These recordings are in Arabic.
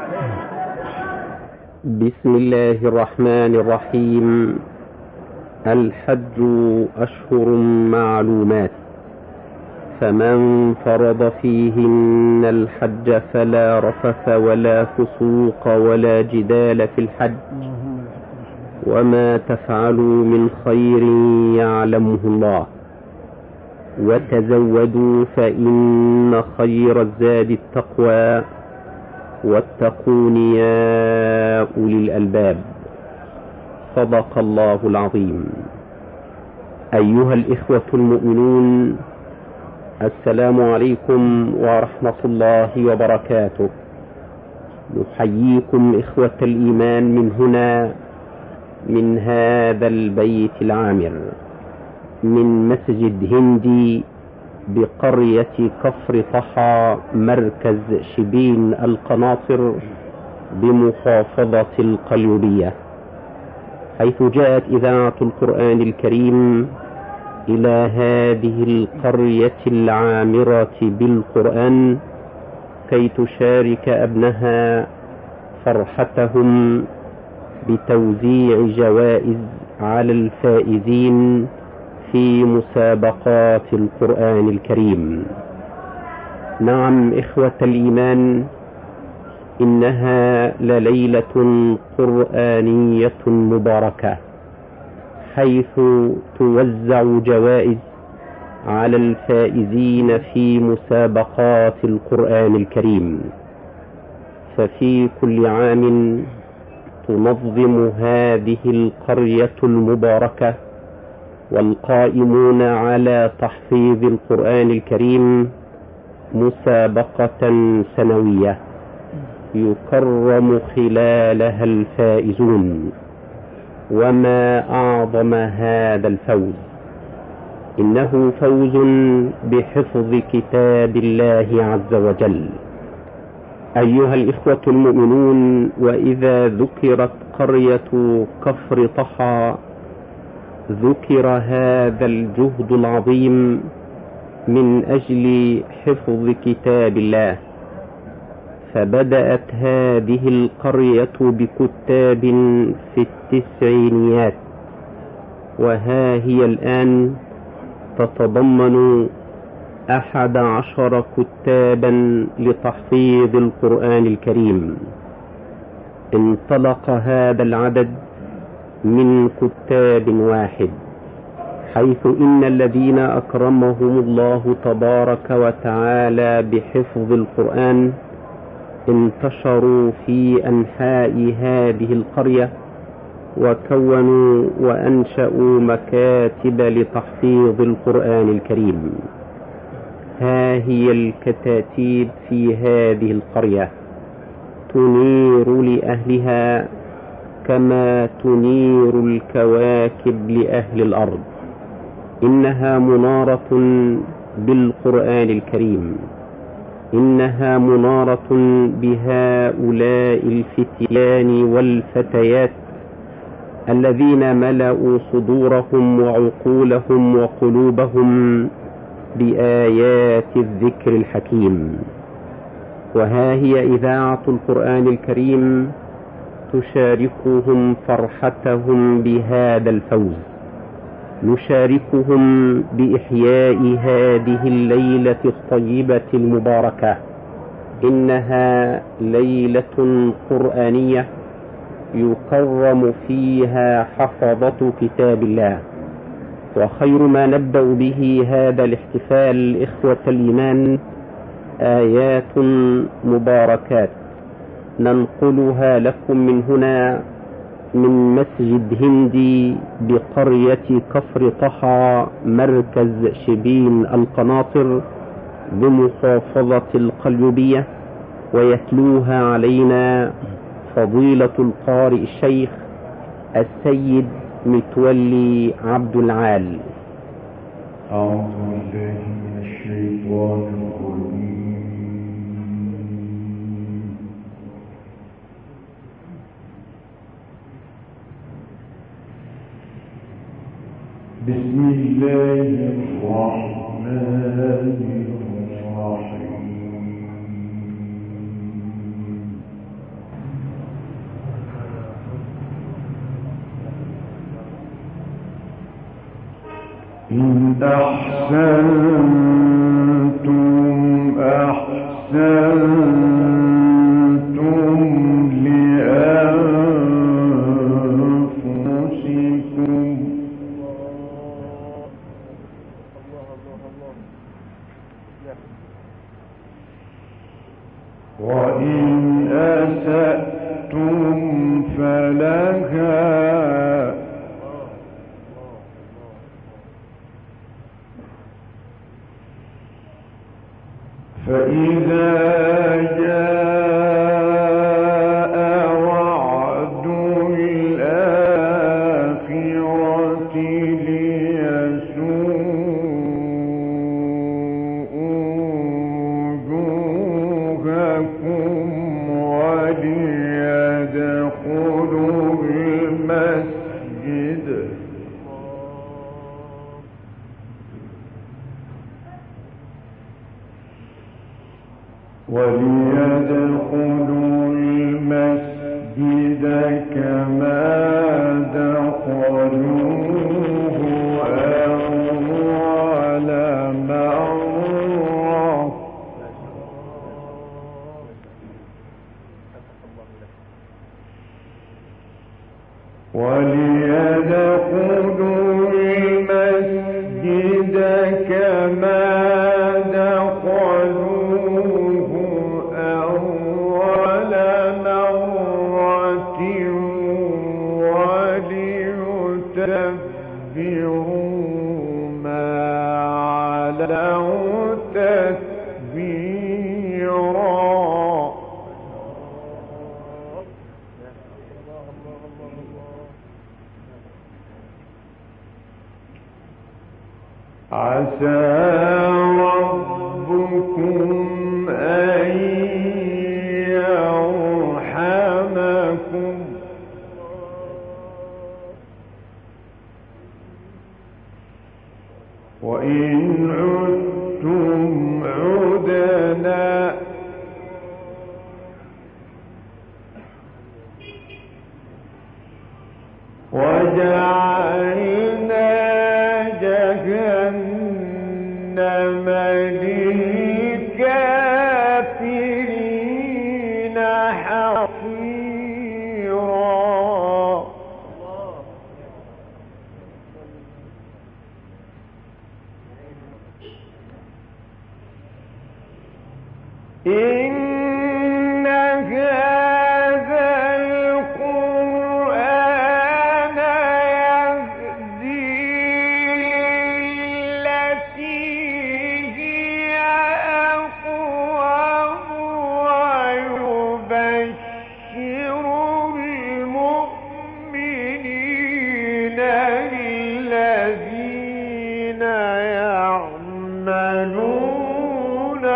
بسم الله الرحمن الرحيم. الحج أشهر معلومات، فمن فرض فيهن الحج فلا رفث ولا فسوق ولا جدال في الحج، وما تفعلوا من خير يعلمه الله، وتزودوا فإن خير الزاد التقوى، واتقون يا أولي الألباب. صدق الله العظيم. أيها الإخوة المؤمنون، السلام عليكم ورحمة الله وبركاته. نحييكم إخوة الإيمان من هنا، من هذا البيت العامر، من مسجد هندي بقرية كفر طحا، مركز شبين القناصر بمحافظة القليوبية، حيث جاءت إذاعة القرآن الكريم إلى هذه القرية العامرة بالقرآن كي تشارك أبنها فرحتهم بتوزيع جوائز على الفائزين في مسابقات القرآن الكريم. نعم إخوة الإيمان، إنها لليلة قرآنية مباركة، حيث توزع جوائز على الفائزين في مسابقات القرآن الكريم. ففي كل عام تنظم هذه القرية المباركة والقائمون على تحفيظ القرآن الكريم مسابقة سنوية يكرم خلالها الفائزون. وما أعظم هذا الفوز، إنه فوز بحفظ كتاب الله عز وجل. أيها الإخوة المؤمنون، وإذا ذكرت قرية كفر طحا ذكر هذا الجهد العظيم من أجل حفظ كتاب الله. فبدأت هذه القرية بكتاب في التسعينيات، وها هي الآن تتضمن 11 كتابا لتحفيظ القرآن الكريم. انطلق هذا العدد من كتاب واحد، حيث إن الذين أكرمهم الله تبارك وتعالى بحفظ القرآن انتشروا في أنحاء هذه القرية، وكونوا وأنشأوا مكاتب لتحفيظ القرآن الكريم. ها هي الكتاتيب في هذه القرية تنير لأهلها كما تنير الكواكب لأهل الأرض. إنها منارة بالقرآن الكريم، إنها منارة بهؤلاء الفتيان والفتيات الذين ملأوا صدورهم وعقولهم وقلوبهم بآيات الذكر الحكيم. وها هي إذاعة القرآن الكريم تشاركهم فرحتهم بهذا الفوز، نشاركهم بإحياء هذه الليلة الطيبة المباركة. إنها ليلة قرآنية يكرم فيها حفظة كتاب الله. وخير ما نبدأ به هذا الاحتفال إخوة الإيمان آيات مباركات ننقلها لكم من هنا، من مسجد هندي بقرية كفر طحا، مركز شبين القناصر بمحافظة القليوبية. ويتلوها علينا فضيلة القارئ الشيخ السيد متولي عبد العال. أعوذ بالله من الشيطان الرجيم. بسم الله الرحمن الرحيم. وإن أسأتم فلها فإذا جاء وعد الآخرة ليسوءوا وجوهكم وليدخلوا المسجد كما دخلوه أول مرة وليدخلوا المسجد كما دخلوه أول مرة وليتبروا ما علوا تتبيرا. عسى ربكم أن يرحمكم وإن عدتم عدنا وجعلنا جهنم للكافرين حصيرا. إن هذا القرآن يهدي للتي هي أقوم ويبشر المؤمنين الذين يعملون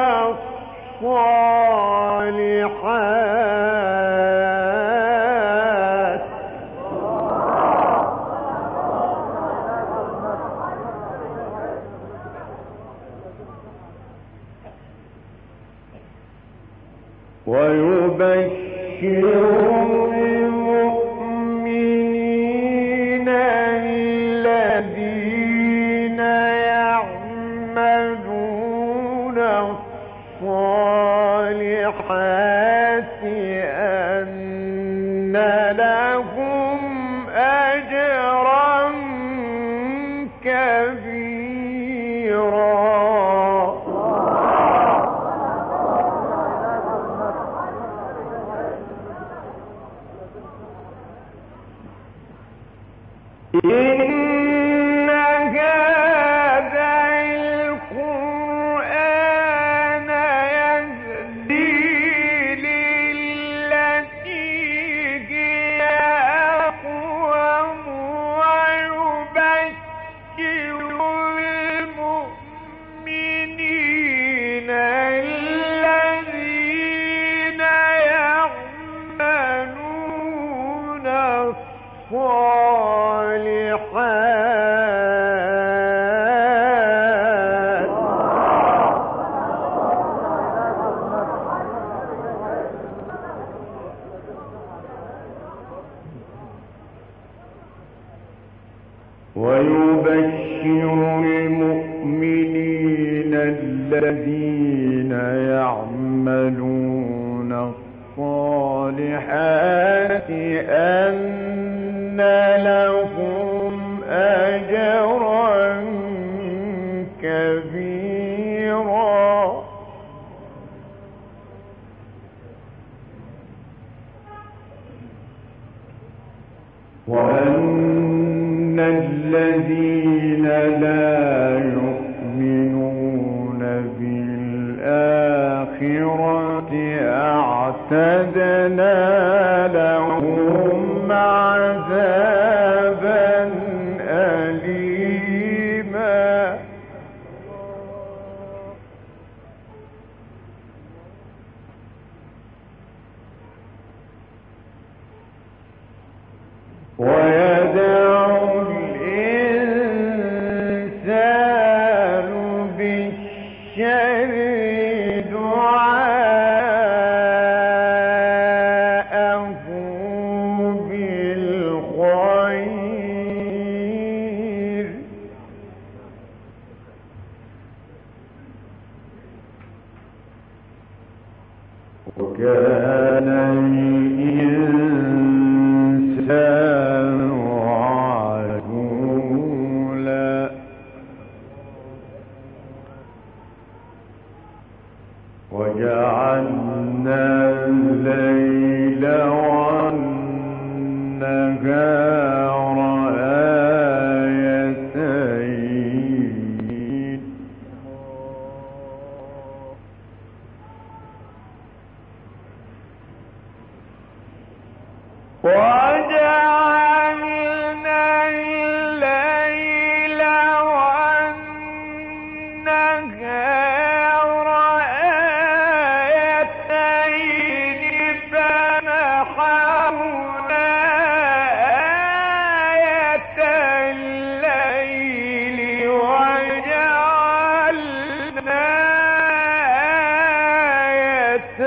الصالحات ويبشر المؤمنين الذين يعملون الصالحات أن لهم أجرا كبيرا. إن هذا القرآن يهدي للتي هي أقوم ويبشر المؤمنين الذين يعملون الصالحات ويبشر المؤمنين المؤمنين الذين يعملون الصالحات أن لهم أجرا كبيرا وأن الذين لا يؤمنون بالآخرة أعتدنا لهم عذابا أليما ويدعو الإنسان بالشر دعاءه بالخير وكان الإنسان عجولا وجعلنا الليل والنهار آيتين وجعلنا الليل والنهار آيتين فمحونا آية الليل وجعلنا آية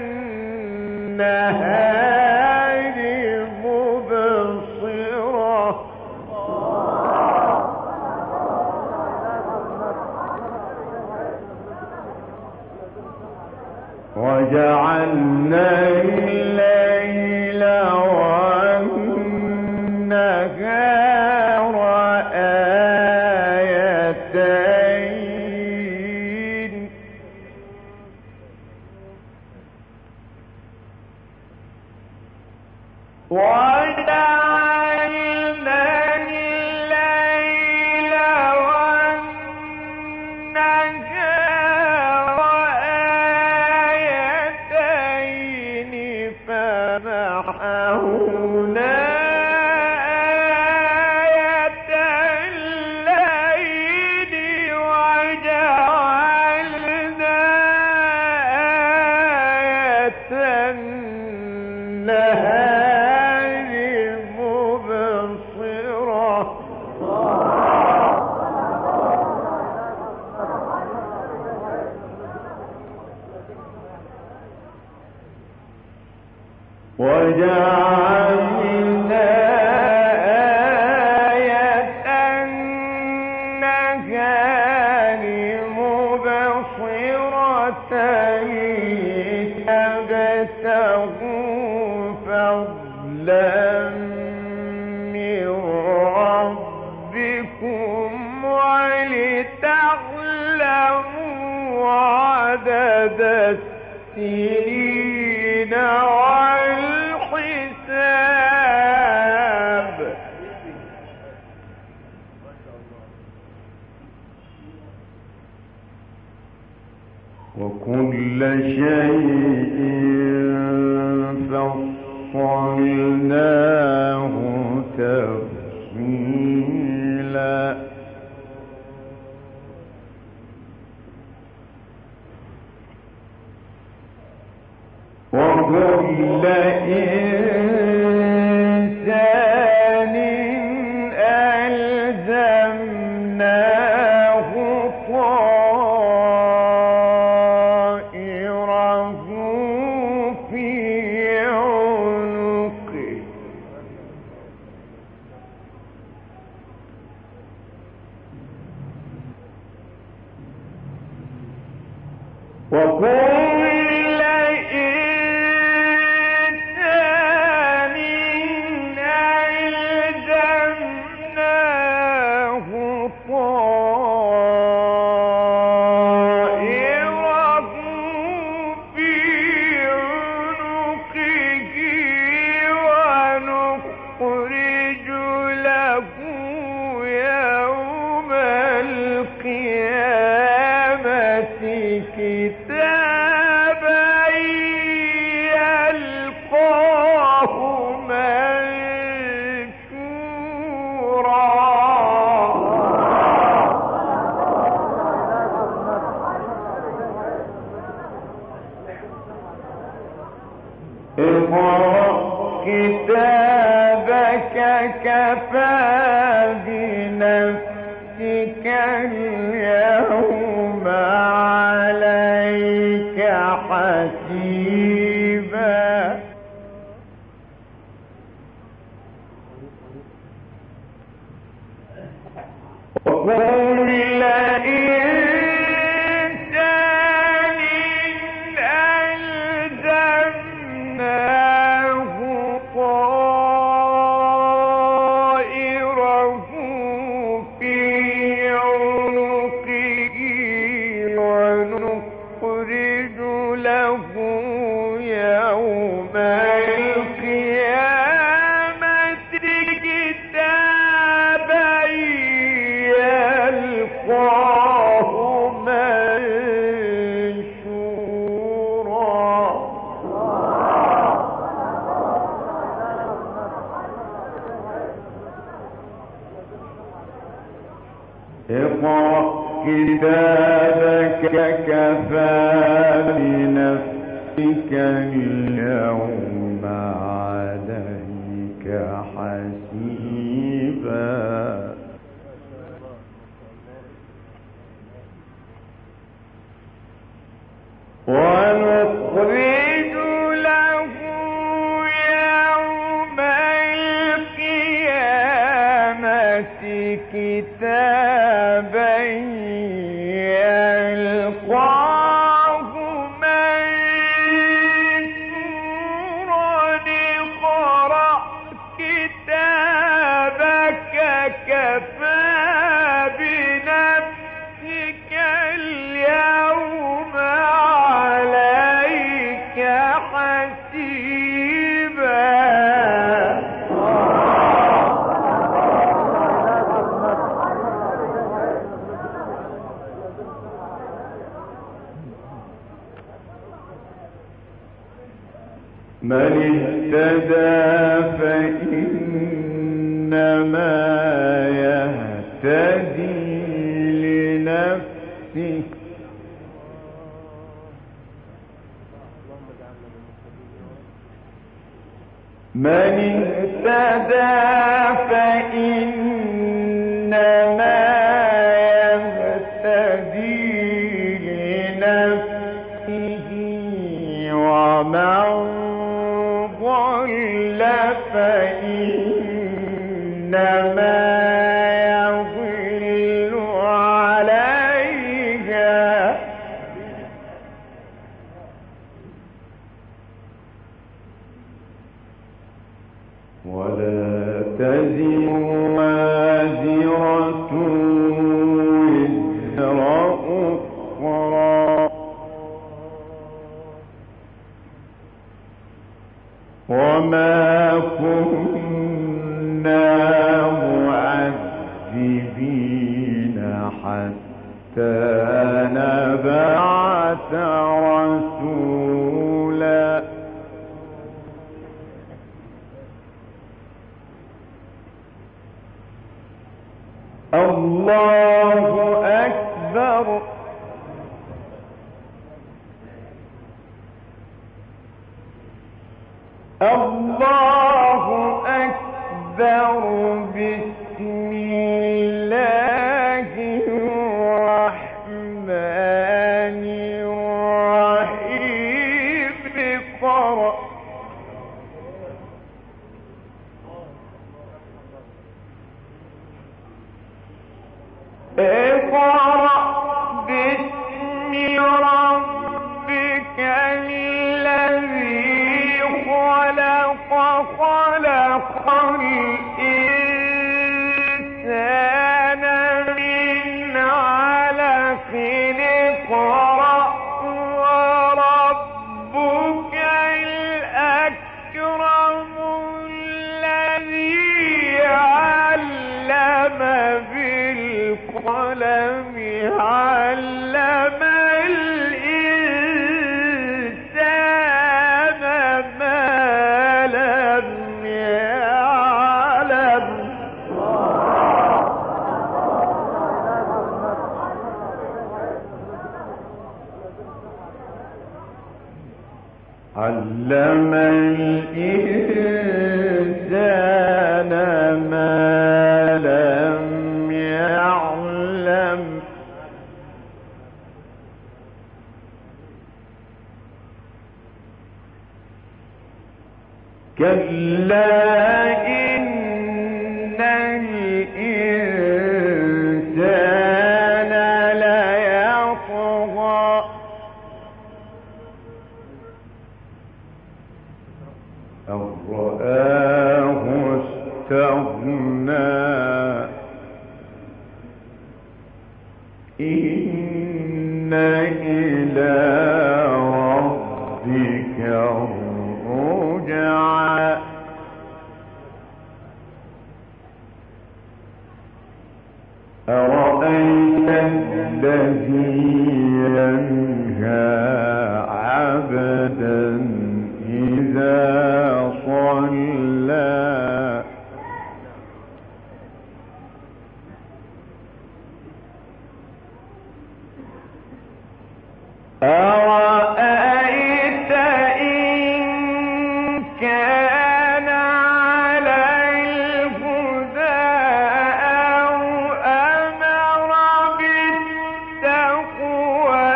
النهار مبصرة وجعلنا الليل والنهار آيتين وجعلنا الليل والنهار آيتين فمحونا آية الليل وجعلنا آية النهار مبصرة وجعلنا آية النهار مبصرة لتبتغوا فضلا من ربكم ولتعلموا عدد السنين والحساب وكل شيء فصلناه تفصيلا وكل إنسان ألزمناه طائره في عنقه اقرأ كتابك كفى بنفسك اليوم عليك حسيبا ونخرج له يوم القيامة كتابا يلقاه منشورا اقرأ كتابك كفى بنفسك اليوم عليك حسيبا من اهتدى فإنما يهتدي لنفسه من اهتدى فإنما يهتدي لنفسه ومن ضل فإنما يضل عليها ولا تزر وازرة وزر أخرى وما كنا معذبين حتى نبعث رسولا الله أكبر الله أكبر بسم الله الرحمن الرحيم اقرأ باسم ربك وخلق الإنسان من علق اقرأ وربك الأكرم الذي علم بالقلم علم الإنسان ما لم يعلم. علم الإنسان ما لم يعلم. كلا إن الإنسان ليطغى أن رآه استغنى إن إلى ربك الرجعى. أرأيت الذي ينهى عبدا إذا صلى أرأيت إن كان على الهدى أو أمر بالتقوى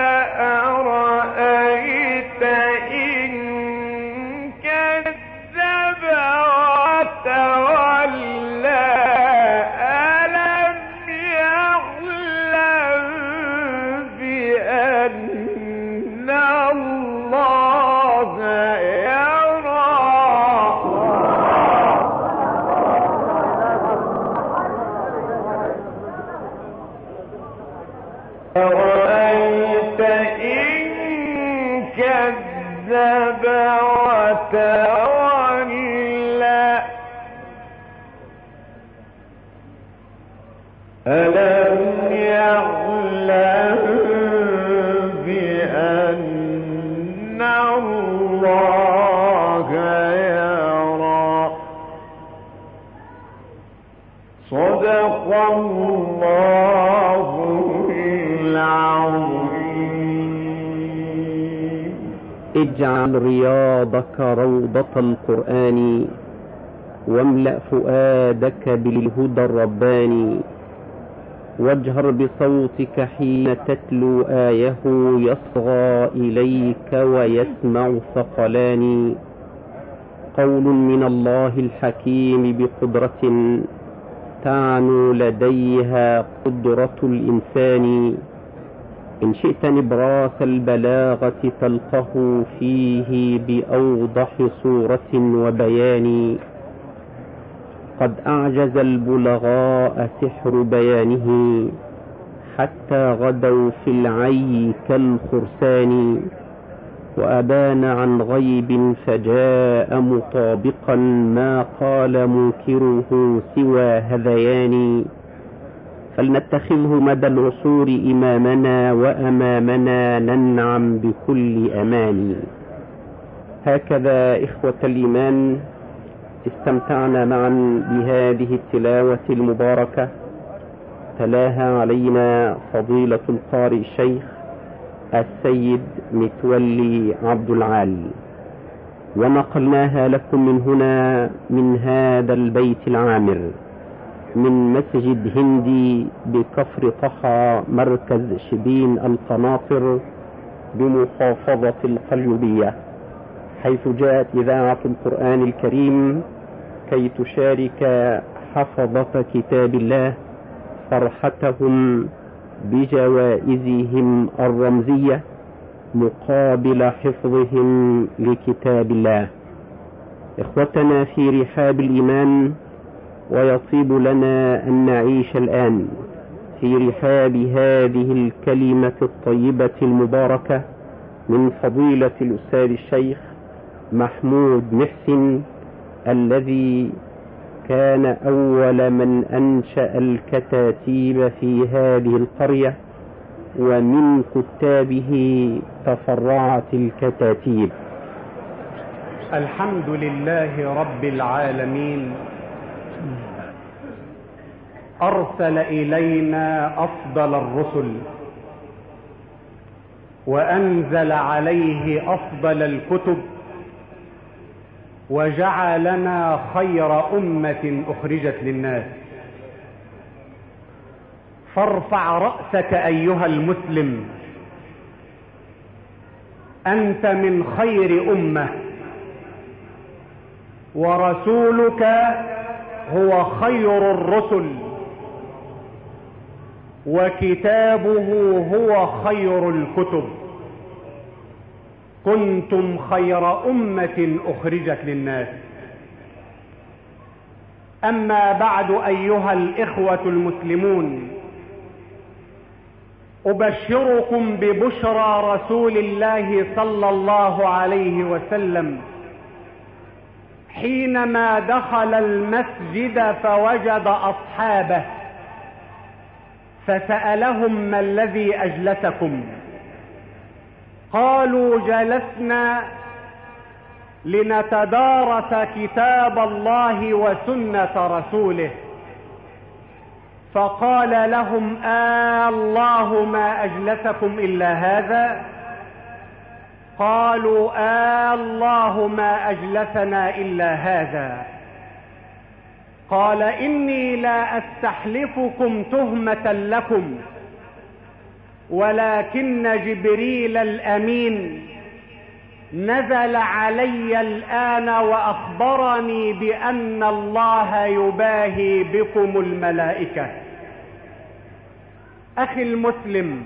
أرأيت إن كذب وتولى ألم يعلم بأن الله يرى. أرأيت إن كذب وتولى ألم يعلم بأن الله يرى. صدق الله العظيم. اجعل رياضك روضة القرآن واملأ فؤادك بالهدى الرباني واجهر بصوتك حين تتلو آيه يصغى إليك ويسمع ثقلان. قول من الله الحكيم بقدرة تعنو لديها قدرة الإنسان. إن شئت نبراس البلاغة تلقه فيه بأوضح صورة وبيان. قد أعجز البلغاء سحر بيانه حتى غدوا في العي كالخرسان. وأبان عن غيب فجاء مطابقا ما قال منكره سوى هذيان. فلنتخذه مدى العصور إمامنا وأمامنا ننعم بكل أمان. هكذا إخوة الإيمان استمتعنا معا بهذه التلاوة المباركة تلاها علينا فضيلة القارئ الشيخ السيد متولي عبد العال، ونقلناها لكم من هنا من هذا البيت العامر من مسجد هندي بكفر طحا مركز شبين القناطر بمحافظة القليوبية، حيث جاءت إذاعة القرآن الكريم كي تشارك حفظة كتاب الله فرحتهم بجوائزهم الرمزية مقابل حفظهم لكتاب الله. إخوتنا في رحاب الإيمان، ويطيب لنا أن نعيش الآن في رحاب هذه الكلمة الطيبة المباركة من فضيلة الأستاذ الشيخ محمود محسن، الذي كان أول من أنشأ الكتاتيب في هذه القرية، ومن كتابه تفرعت الكتاتيب. الحمد لله رب العالمين، أرسل إلينا أفضل الرسل، وأنزل عليه أفضل الكتب، وجعلنا خير أمة أخرجت للناس. فارفع رأسك أيها المسلم، أنت من خير أمة، ورسولك هو خير الرسل، وكتابه هو خير الكتب. كنتم خير أمة أخرجت للناس. أما بعد أيها الإخوة المسلمون، أبشركم ببشرى رسول الله صلى الله عليه وسلم حينما دخل المسجد فوجد أصحابه فسألهم: ما الذي أجلسكم؟ قالوا: جلسنا لنتدارس كتاب الله وسنة رسوله. فقال لهم: الله ما أجلسكم إلا هذا؟ قالوا: الله ما أجلسنا إلا هذا. قال: إني لا أستحلفكم تهمة لكم، ولكن جبريل الأمين نزل علي الآن وأخبرني بأن الله يباهي بكم الملائكة. أخي المسلم،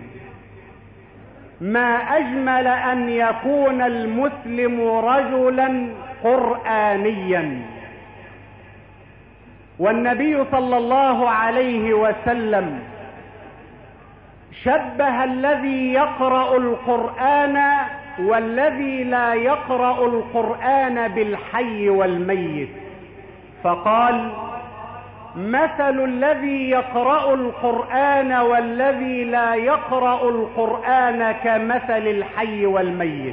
ما أجمل أن يكون المسلم رجلا قرآنيا. والنبي صلى الله عليه وسلم شبه الذي يقرأ القرآن والذي لا يقرأ القرآن بالحي والميت، فقال: مثل الذي يقرأ القرآن والذي لا يقرأ القرآن كمثل الحي والميت.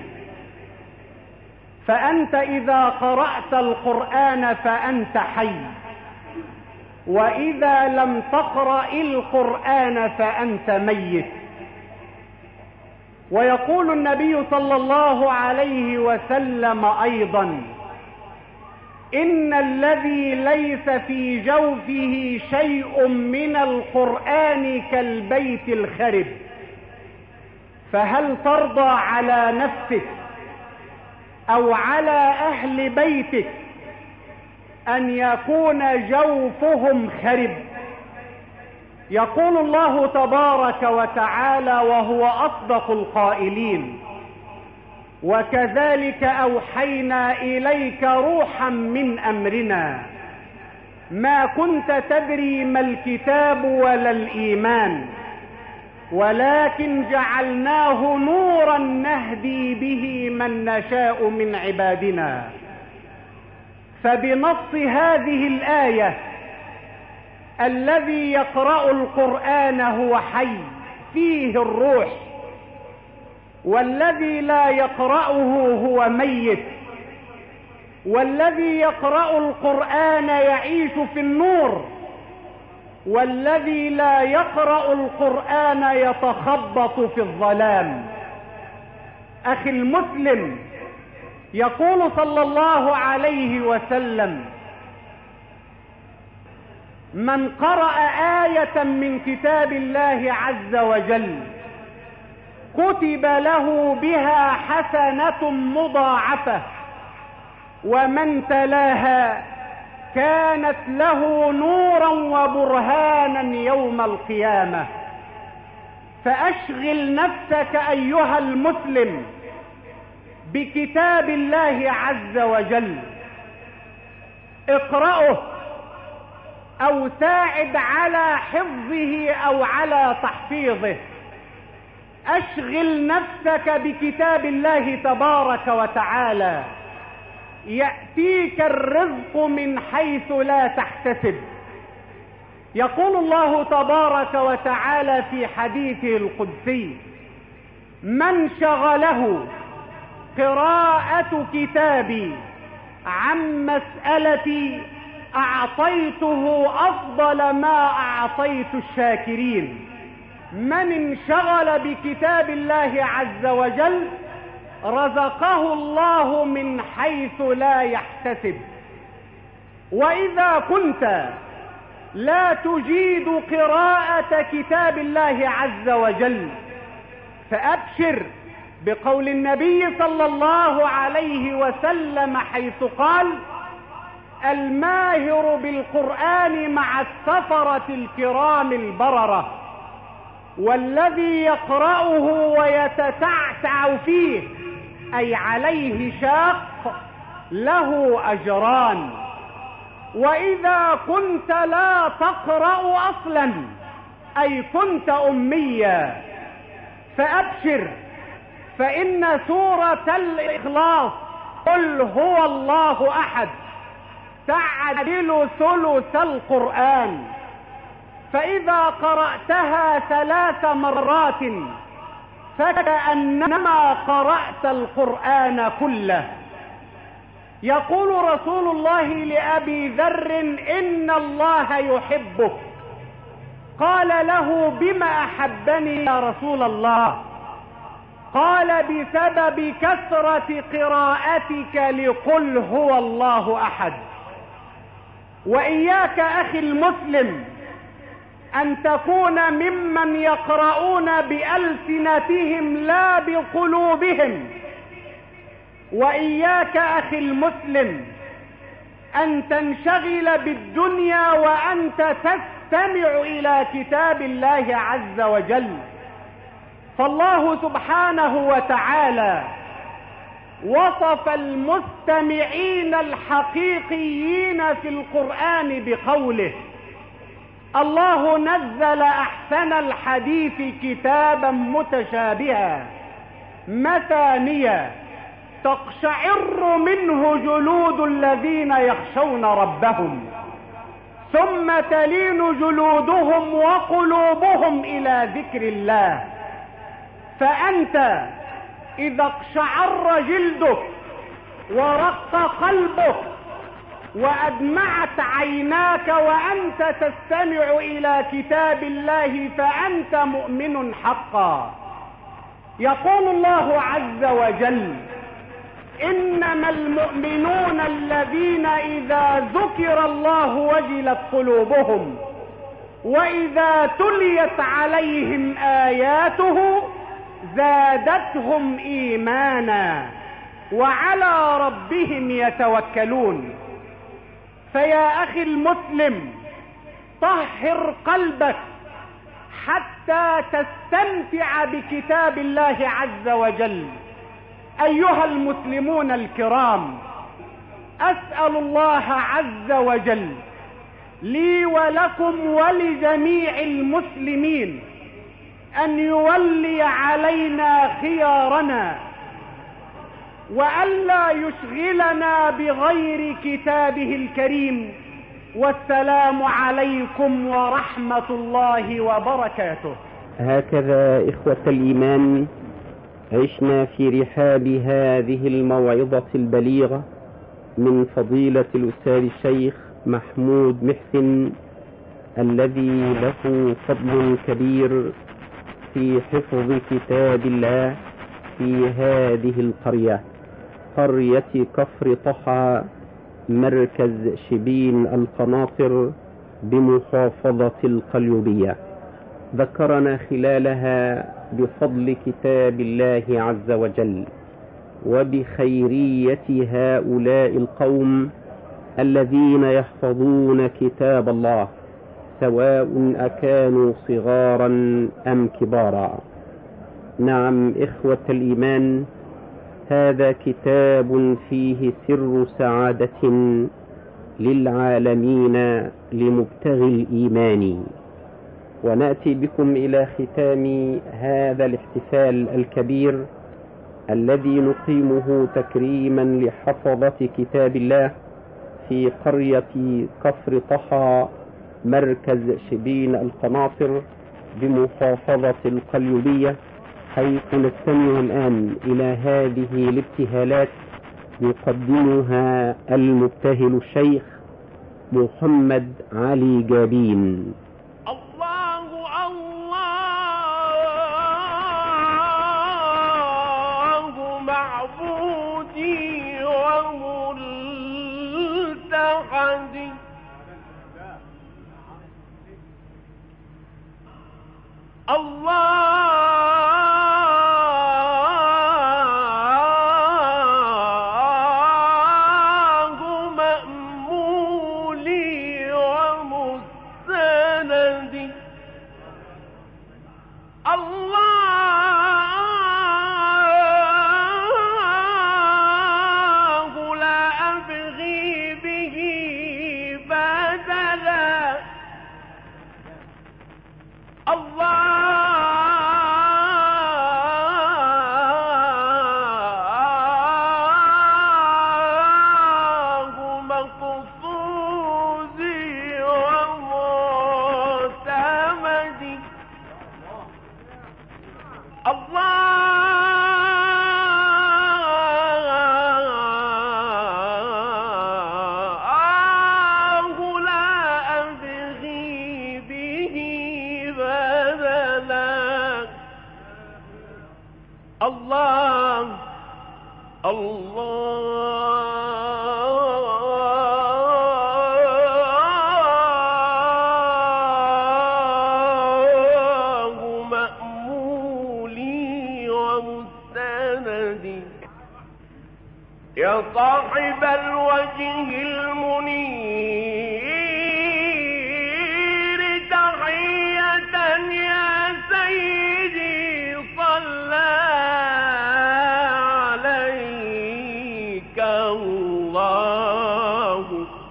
فأنت إذا قرأت القرآن فأنت حي، وإذا لم تقرأ القرآن فأنت ميت. ويقول النبي صلى الله عليه وسلم أيضا: إن الذي ليس في جوفه شيء من القرآن كالبيت الخرب. فهل ترضى على نفسك أو على أهل بيتك أن يكون جوفهم خرب؟ يقول الله تبارك وتعالى وهو أصدق القائلين: وكذلك أوحينا إليك روحا من أمرنا ما كنت تدري ما الكتاب ولا الإيمان ولكن جعلناه نورا نهدي به من نشاء من عبادنا. فبنص هذه الآية الذي يقرأ القرآن هو حي فيه الروح، والذي لا يقرأه هو ميت، والذي يقرأ القرآن يعيش في النور، والذي لا يقرأ القرآن يتخبط في الظلام. أخي المسلم، يقول صلى الله عليه وسلم: من قرأ آية من كتاب الله عز وجل كتب له بها حسنة مضاعفة، ومن تلاها كانت له نورا وبرهانا يوم القيامة. فأشغل نفسك أيها المسلم بكتاب الله عز وجل، اقرأه او ساعد على حفظه او على تحفيظه. اشغل نفسك بكتاب الله تبارك وتعالى، يأتيك الرزق من حيث لا تحتسب. يقول الله تبارك وتعالى في حديثه القدسي: من شغله قراءة كتابي عن مسألتي أعطيته أفضل ما أعطيت الشاكرين. من انشغل بكتاب الله عز وجل رزقه الله من حيث لا يحتسب. وإذا كنت لا تجيد قراءة كتاب الله عز وجل فأبشر بقول النبي صلى الله عليه وسلم حيث قال: الماهر بالقرآن مع السفرة الكرام البررة، والذي يقرأه ويتتعتع فيه أي عليه شاق له أجران. وإذا كنت لا تقرأ أصلا أي كنت أميا فأبشر، فإن سورة الإخلاص قل هو الله أحد تعدل ثلث القرآن، فإذا قرأتها 3 مرات فكأنما قرأت القرآن كله. يقول رسول الله لأبي ذر: إن الله يحبك. قال له: بما أحبني يا رسول الله؟ قال: بسبب كثرة قراءتك لقل هو الله أحد. وإياك أخي المسلم أن تكون ممن يقرؤون بألسنتهم لا بقلوبهم. وإياك أخي المسلم أن تنشغل بالدنيا وأنت تستمع إلى كتاب الله عز وجل. فالله سبحانه وتعالى وصف المستمعين الحقيقيين في القرآن بقوله: الله نزل أحسن الحديث كتابا متشابها مثانيا تقشعر منه جلود الذين يخشون ربهم ثم تلين جلودهم وقلوبهم إلى ذكر الله. فأنت إذا اقشعر جلدك ورق قلبك وأدمعت عيناك وأنت تستمع إلى كتاب الله فأنت مؤمن حقا. يقول الله عز وجل: إنما المؤمنون الذين إذا ذكر الله وجلت قلوبهم وإذا تليت عليهم آياته زادتهم إيمانا وعلى ربهم يتوكلون. فيا أخي المسلم طهر قلبك حتى تستمتع بكتاب الله عز وجل. أيها المسلمون الكرام، أسأل الله عز وجل لي ولكم ولجميع المسلمين أن يولي علينا خيارنا وألا يشغلنا بغير كتابه الكريم. والسلام عليكم ورحمة الله وبركاته. هكذا إخوة الإيمان عشنا في رحاب هذه الموعظة البليغة من فضيلة الأستاذ الشيخ محمود محسن، الذي له فضل كبير في حفظ كتاب الله في هذه القرية، قرية كفر طحا، مركز شبين القناطر بمحافظة القليوبية. ذكرنا خلالها بفضل كتاب الله عز وجل وبخيرية هؤلاء القوم الذين يحفظون كتاب الله سواء أكانوا صغارا أم كبارا. نعم إخوة الإيمان، هذا كتاب فيه سر سعادة للعالمين لمبتغي الإيمان. ونأتي بكم إلى ختام هذا الاحتفال الكبير الذي نقيمه تكريما لحفظة كتاب الله في قرية كفر طحا مركز شبين القناطر بمحافظة القليوبية، حيث نستمع الآن إلى هذه الابتهالات يقدمها المبتهل الشيخ محمد علي جابين. الله معبودي وملتحدي، الله مأمولي ومستندي، الله لا أبغي به بدلا، الله مقصودي ومعتمدي، الله لا أبغي به بدلا، الله مأمولي ومستندي، يا صاحب الوجه المنير تحية يا سيدي صلى عليك الله،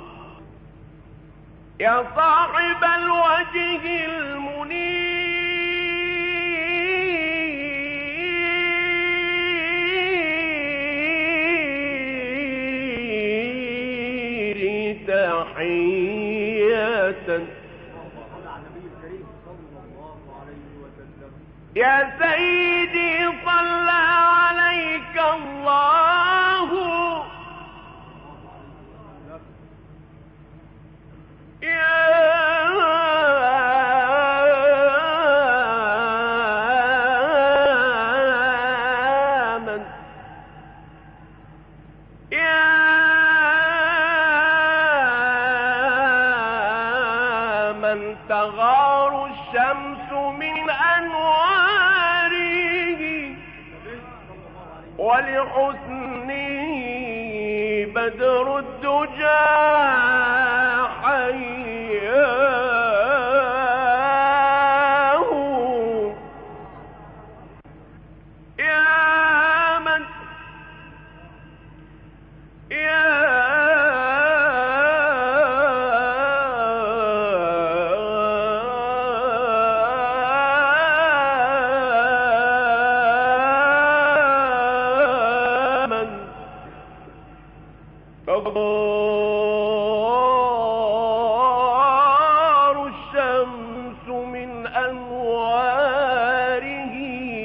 يا صاحب الوجه المنير تحية يا سيدي صلى عليك الله، من تغار الشمس من أنواره ولحسنه بدر الدجى حياه، يا من تغار الشمس من أنواره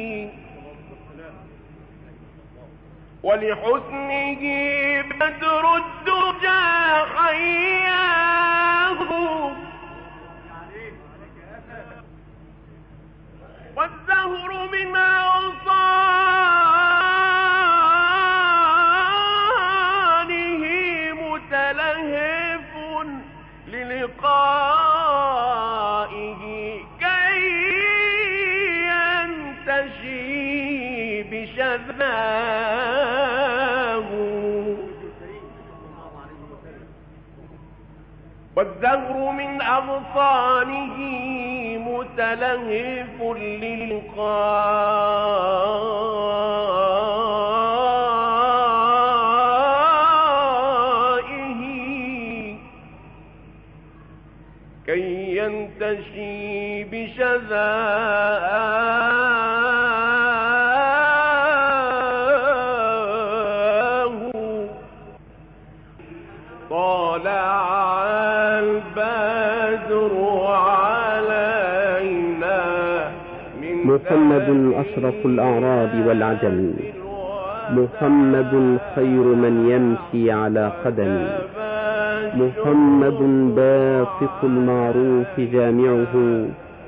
ولحسنه بدر الدجى حياه، والزهر من أغصانه متلهف للقائه كي ينتشي بشذاه، والزهر من أغصانه متلهف للقائه النشيب شذاه طلع البدر علينا محمد أشرف الأعراب والعجم، محمد خير من يمشي على قدم، محمد باسط المعروف جامعه،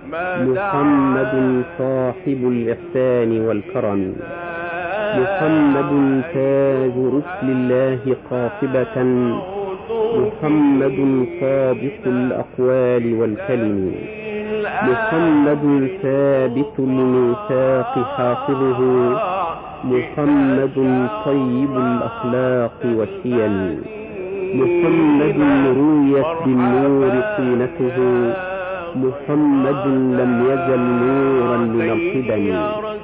محمد صاحب الإحسان والكرم، محمد تاج رسل الله قاطبة، محمد صادق الأقوال والكلم، محمد ثابت الميثاق حافظه، محمد طيب الأخلاق والشيم، محمد رويت بالنور طينته، محمد لم يزل نورا من القدم،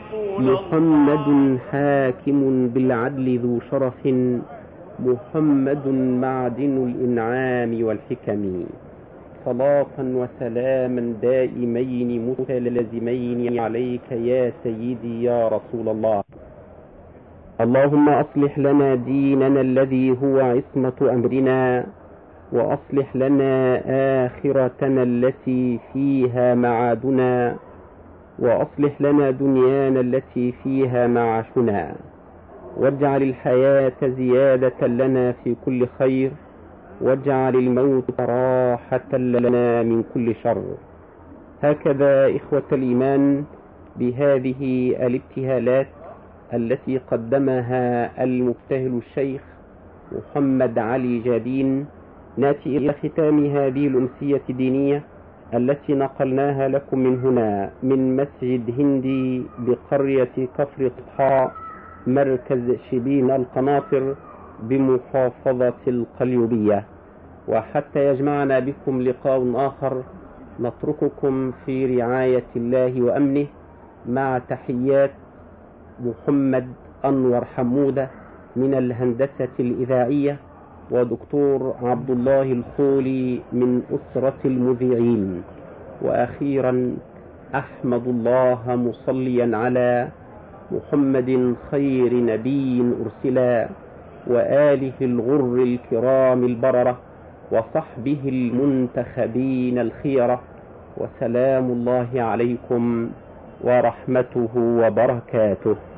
محمد حاكم بالعدل ذو شرف، محمد معدن الإنعام والحكم. صلاة وسلاما دائمين متلازمين عليك يا سيدي يا رسول الله. اللهم أصلح لنا ديننا الذي هو عصمة أمرنا، وأصلح لنا آخرتنا التي فيها معادنا، وأصلح لنا دنيانا التي فيها معاشنا، واجعل الحياة زيادة لنا في كل خير، واجعل الموت راحة لنا من كل شر. هكذا إخوة الإيمان بهذه الابتهالات التي قدمها المبتهل الشيخ محمد علي جابين، ناتي إلى ختام هذه الأمسية الدينية التي نقلناها لكم من هنا من مسجد هندي بقرية كفر قطحاء مركز شبين القناطر بمحافظة القليوبية. وحتى يجمعنا بكم لقاء آخر نترككم في رعاية الله وأمنه، مع تحيات محمد أنور حمودة من الهندسة الإذاعية، ودكتور عبد الله الخولي من أسرة المذيعين. وأخيرا أحمد الله مصليا على محمد خير نبي أرسلا، وآله الغر الكرام البررة، وصحبه المنتخبين الخيرة، وسلام الله عليكم ورحمته وبركاته.